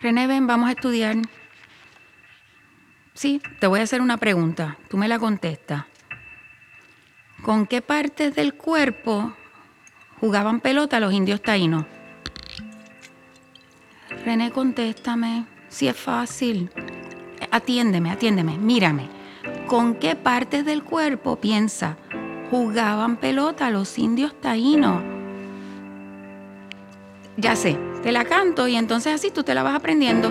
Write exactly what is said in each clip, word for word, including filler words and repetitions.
René, ven, vamos a estudiar. Sí, te voy a hacer una pregunta. Tú me la contestas. ¿Con qué partes del cuerpo jugaban pelota los indios taínos? René, contéstame. Si es fácil. Atiéndeme, atiéndeme, mírame. ¿Con qué partes del cuerpo, piensa, jugaban pelota los indios taínos? Ya sé, te la canto y entonces así tú te la vas aprendiendo.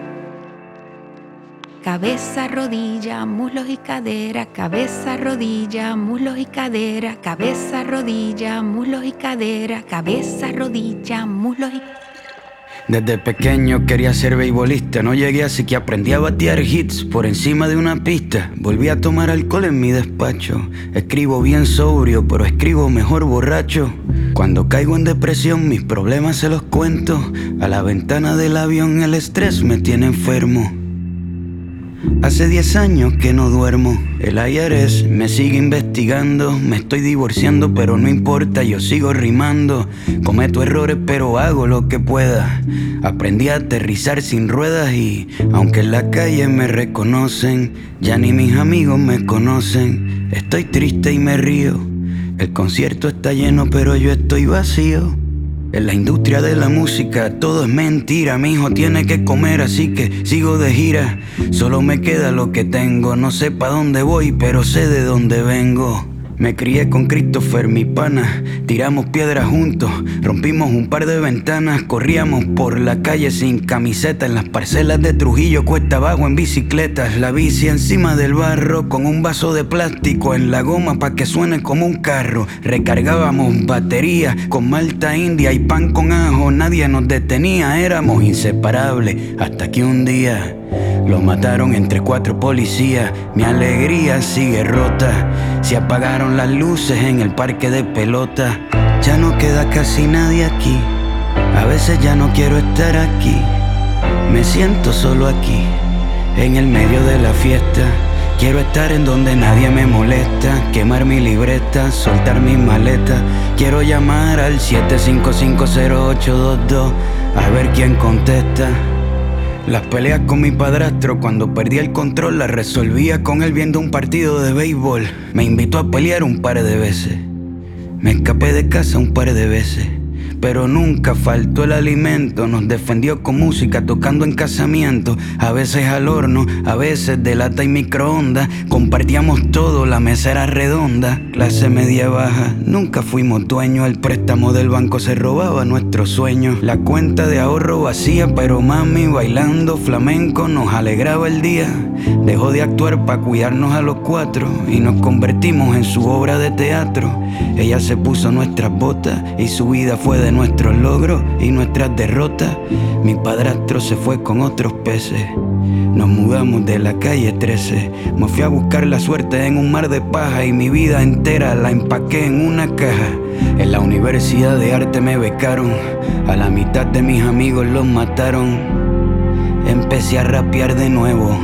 Cabeza, rodilla, muslos y cadera, cabeza, rodilla, muslos y cadera, cabeza, rodilla, muslos y cadera, cabeza, rodilla, muslos y... Desde pequeño quería ser beisbolista, no llegué así que aprendí a batear hits por encima de una pista. Volví a tomar alcohol en mi despacho, escribo bien sobrio, pero escribo mejor borracho. Cuando caigo en depresión mis problemas se los cuento, a la ventana del avión el estrés me tiene enfermo. Hace diez años que no duermo, el I R S me sigue investigando. Me estoy divorciando pero no importa, yo sigo rimando. Cometo errores pero hago lo que pueda. Aprendí a aterrizar sin ruedas y aunque en la calle me reconocen, ya ni mis amigos me conocen. Estoy triste y me río, el concierto está lleno pero yo estoy vacío. En la industria de la música todo es mentira. Mi hijo tiene que comer así que sigo de gira. Solo me queda lo que tengo. No sé pa' dónde voy pero sé de dónde vengo. Me crié con Christopher, mi pana. Tiramos piedras juntos, rompimos un par de ventanas. Corríamos por la calle sin camiseta. En las parcelas de Trujillo cuesta abajo en bicicletas. La bici encima del barro con un vaso de plástico en la goma pa' que suene como un carro. Recargábamos baterías con malta india y pan con ajo. Nadie nos detenía, éramos inseparables. Hasta que un día lo mataron entre cuatro policías. Mi alegría sigue rota. Se apagaron las luces en el parque de pelota. Ya no queda casi nadie aquí. A veces ya no quiero estar aquí. Me siento solo aquí, en el medio de la fiesta. Quiero estar en donde nadie me molesta. Quemar mi libreta, soltar mis maletas. Quiero llamar al siete cinco cinco cero ocho dos dos a ver quién contesta. Las peleas con mi padrastro, cuando perdí el control, las resolvía con él viendo un partido de béisbol. Me invitó a pelear un par de veces. Me escapé de casa un par de veces, pero nunca faltó el alimento. Nos defendió con música, tocando en casamientos. A veces al horno, a veces de lata y microondas. Compartíamos todo, la mesa era redonda. Clase media baja, nunca fuimos dueños. El préstamo del banco se robaba nuestros sueños. La cuenta de ahorro vacía, pero mami bailando flamenco nos alegraba el día. Dejó de actuar para cuidarnos a los cuatro y nos convertimos en su obra de teatro. Ella se puso nuestras botas y su vida fue de nuestros logros y nuestras derrotas. Mi padrastro se fue con otros peces. Nos mudamos de la calle trece. Me fui a buscar la suerte en un mar de paja y mi vida entera la empaqué en una caja. En la Universidad de Arte me becaron. A la mitad de mis amigos los mataron. Empecé a rapear de nuevo.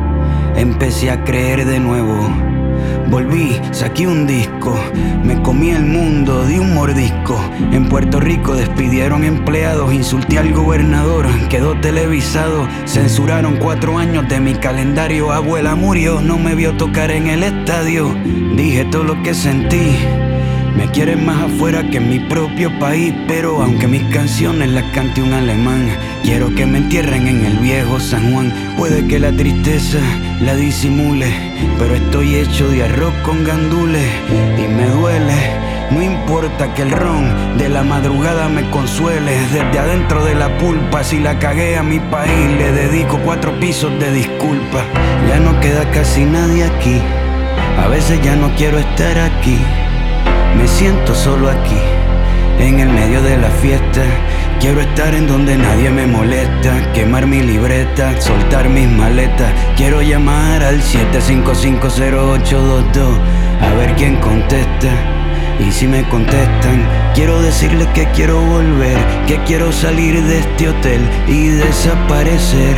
Empecé a creer de nuevo. Volví, saqué un disco, me comí el mundo de un mordisco. En Puerto Rico despidieron empleados, insulté al gobernador, quedó televisado. Censuraron cuatro años de mi calendario. Abuela murió, no me vio tocar en el estadio. Dije todo lo que sentí. Me quieren más afuera que en mi propio país, pero aunque mis canciones las cante un alemán, quiero que me entierren en el viejo San Juan. Puede que la tristeza la disimule, pero estoy hecho de arroz con gandules y me duele. No importa que el ron de la madrugada me consuele. Desde adentro de la pulpa, si la cagué a mi país, le dedico cuatro pisos de disculpa. Ya no queda casi nadie aquí. A veces ya no quiero estar aquí. Me siento solo aquí, en el medio de la fiesta. Quiero estar en donde nadie me molesta. Quemar mi libreta, soltar mis maletas. Quiero llamar al siete cinco cinco cero ocho dos dos a ver quién contesta. Y si me contestan, quiero decirles que quiero volver, que quiero salir de este hotel y desaparecer.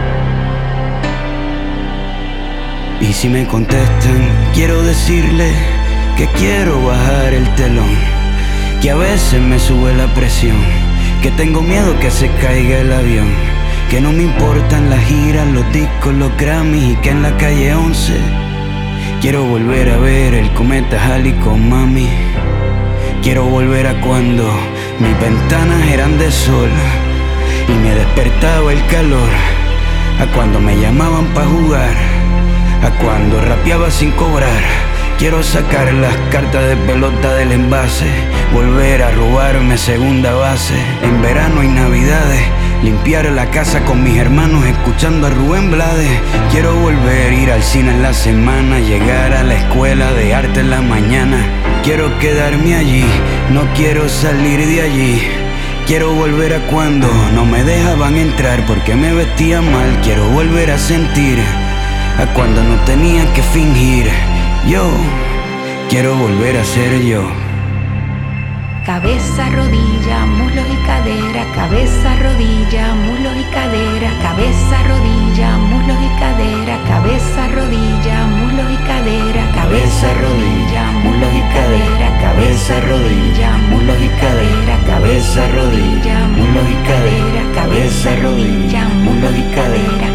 Y si me contestan, quiero decirles que quiero bajar el telón, que a veces me sube la presión, que tengo miedo que se caiga el avión, que no me importan las giras, los discos, los Grammys y que en la calle once quiero volver a ver el cometa Halley con mami. Quiero volver a cuando mis ventanas eran de sol y me despertaba el calor, a cuando me llamaban pa' jugar, a cuando rapeaba sin cobrar. Quiero sacar las cartas de pelota del envase, volver a robarme segunda base. En verano y navidades, limpiar la casa con mis hermanos escuchando a Rubén Blades. Quiero volver a ir al cine en la semana, llegar a la escuela de arte en la mañana. Quiero quedarme allí, no quiero salir de allí. Quiero volver a cuando no me dejaban entrar porque me vestía mal. Quiero volver a sentir a cuando no tenía que fingir. Yo quiero volver a ser yo. Cabeza, rodilla, muslos y cadera, cabeza, rodilla, muslos y cadera, cabeza, rodilla, muslos y cadera, cabeza, rodilla, muslos y cadera, cabeza, rodilla, muslos y cadera, cabeza, rodilla, muslos y cadera, cabeza, rodilla, muslos y cadera, cabeza, rodilla, muslos y cadera.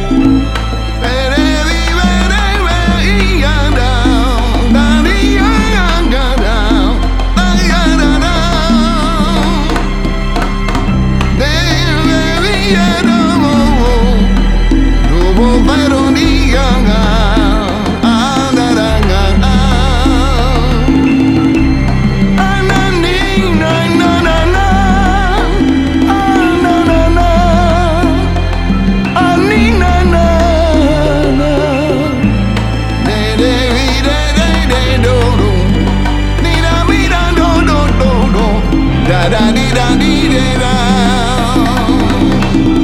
Da da dee da dee da da.